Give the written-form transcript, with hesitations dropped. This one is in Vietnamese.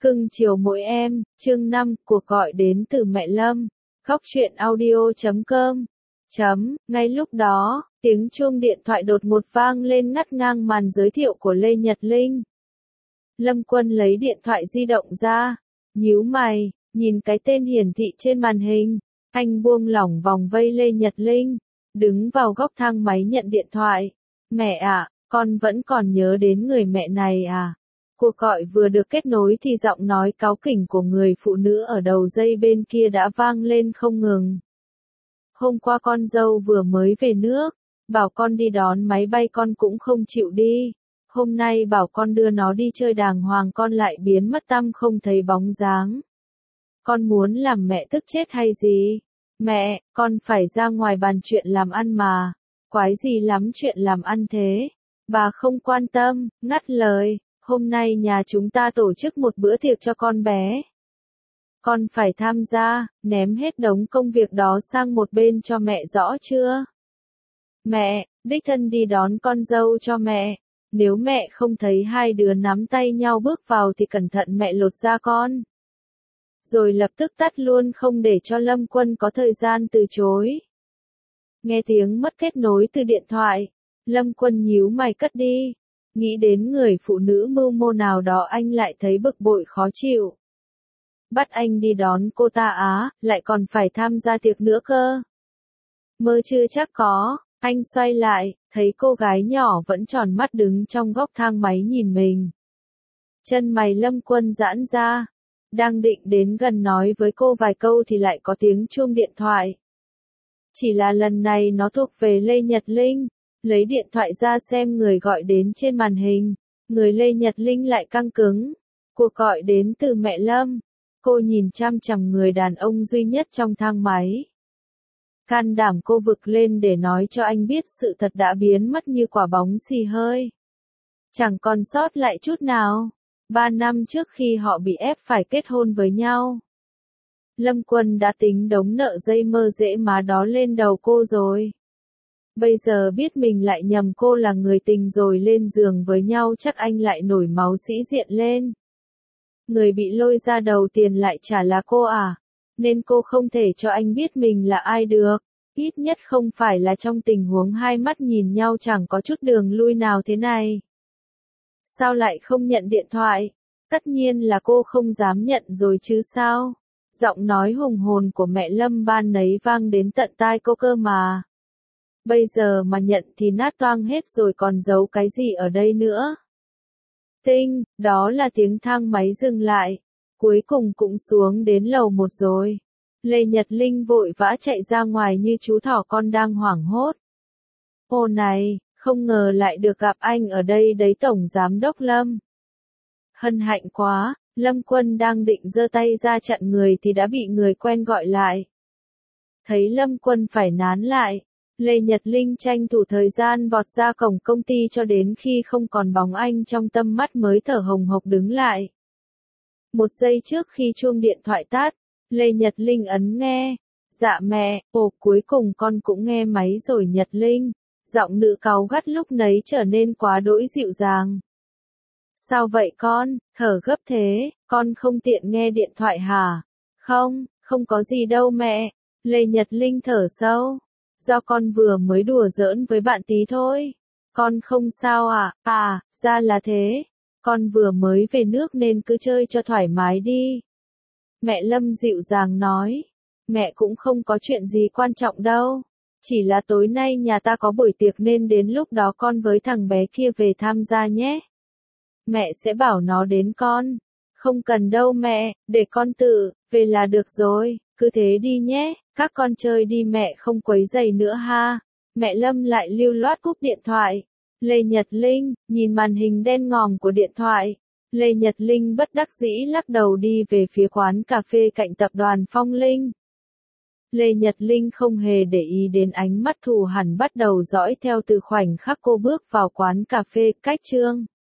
Cưng chiều mỗi em, chương 5, cuộc gọi đến từ mẹ Lâm. Góc truyện audio.com. Ngay lúc đó, tiếng chuông điện thoại đột ngột vang lên ngắt ngang màn giới thiệu của Lê Nhật Linh. Lâm Quân lấy điện thoại di động ra, nhíu mày, nhìn cái tên hiển thị trên màn hình. Anh buông lỏng vòng vây Lê Nhật Linh, đứng vào góc thang máy nhận điện thoại. Mẹ ạ, con vẫn còn nhớ đến người mẹ này à? Cuộc gọi vừa được kết nối thì giọng nói cáu kỉnh của người phụ nữ ở đầu dây bên kia đã vang lên không ngừng. Hôm qua con dâu vừa mới về nước, bảo con đi đón máy bay con cũng không chịu đi. Hôm nay bảo con đưa nó đi chơi đàng hoàng con lại biến mất tăm không thấy bóng dáng. Con muốn làm mẹ tức chết hay gì? Mẹ, con phải ra ngoài bàn chuyện làm ăn mà. Quái gì lắm chuyện làm ăn thế? Bà không quan tâm, ngắt lời. Hôm nay nhà chúng ta tổ chức một bữa tiệc cho con bé. Con phải tham gia, ném hết đống công việc đó sang một bên cho mẹ rõ chưa? Mẹ, đích thân đi đón con dâu cho mẹ. Nếu mẹ không thấy hai đứa nắm tay nhau bước vào thì cẩn thận mẹ lột da con. Rồi lập tức tắt luôn không để cho Lâm Quân có thời gian từ chối. Nghe tiếng mất kết nối từ điện thoại, Lâm Quân nhíu mày cất đi. Nghĩ đến người phụ nữ mưu mô nào đó anh lại thấy bực bội khó chịu. Bắt anh đi đón cô ta á, lại còn phải tham gia tiệc nữa cơ. Mơ chưa chắc có, anh xoay lại, thấy cô gái nhỏ vẫn tròn mắt đứng trong góc thang máy nhìn mình. Chân mày Lâm Quân giãn ra, đang định đến gần nói với cô vài câu thì lại có tiếng chuông điện thoại. Chỉ là lần này nó thuộc về Lê Nhật Linh. Lấy điện thoại ra xem người gọi đến trên màn hình, người Lê Nhật Linh lại căng cứng. Cuộc gọi đến từ mẹ Lâm. Cô nhìn chăm chằm người đàn ông duy nhất trong thang máy. Can đảm cô vực lên để nói cho anh biết sự thật đã biến mất như quả bóng xì hơi. Chẳng còn sót lại chút nào. 3 năm trước khi họ bị ép phải kết hôn với nhau, Lâm Quân đã tính đống nợ dây mơ dễ má đó lên đầu cô rồi. Bây giờ biết mình lại nhầm cô là người tình rồi lên giường với nhau chắc anh lại nổi máu sĩ diện lên. Người bị lôi ra đầu tiền lại chả là cô à, nên cô không thể cho anh biết mình là ai được, ít nhất không phải là trong tình huống hai mắt nhìn nhau chẳng có chút đường lui nào thế này. Sao lại không nhận điện thoại? Tất nhiên là cô không dám nhận rồi chứ sao? Giọng nói hùng hồn của mẹ Lâm ban nấy vang đến tận tai cô cơ mà. Bây giờ mà nhận thì nát toang hết rồi còn giấu cái gì ở đây nữa. Tinh, đó là tiếng thang máy dừng lại. Cuối cùng cũng xuống đến lầu 1 rồi. Lê Nhật Linh vội vã chạy ra ngoài như chú thỏ con đang hoảng hốt. Ô này, không ngờ lại được gặp anh ở đây đấy Tổng Giám đốc Lâm. Hân hạnh quá, Lâm Quân đang định giơ tay ra chặn người thì đã bị người quen gọi lại. Thấy Lâm Quân phải nán lại, Lê Nhật Linh tranh thủ thời gian vọt ra cổng công ty cho đến khi không còn bóng anh trong tầm mắt mới thở hồng hộc đứng lại. Một giây trước khi chuông điện thoại tắt, Lê Nhật Linh ấn nghe. Dạ mẹ, cuối cùng con cũng nghe máy rồi Nhật Linh. Giọng nữ cáu gắt lúc nấy trở nên quá đỗi dịu dàng. Sao vậy con, thở gấp thế, con không tiện nghe điện thoại hả? Không có gì đâu mẹ. Lê Nhật Linh thở sâu. Do con vừa mới đùa giỡn với bạn tí thôi. Con không sao à? Ra là thế. Con vừa mới về nước nên cứ chơi cho thoải mái đi. Mẹ Lâm dịu dàng nói. Mẹ cũng không có chuyện gì quan trọng đâu. Chỉ là tối nay nhà ta có buổi tiệc nên đến lúc đó con với thằng bé kia về tham gia nhé. Mẹ sẽ bảo nó đến con. Không cần đâu mẹ, để con tự về là được rồi, cứ thế đi nhé, các con chơi đi mẹ không quấy rầy nữa ha. Mẹ Lâm lại lưu loát cúp điện thoại. Lê Nhật Linh, nhìn màn hình đen ngòm của điện thoại. Lê Nhật Linh bất đắc dĩ lắc đầu đi về phía quán cà phê cạnh tập đoàn Phong Linh. Lê Nhật Linh không hề để ý đến ánh mắt thù hằn bắt đầu dõi theo từ khoảnh khắc cô bước vào quán cà phê cách Trương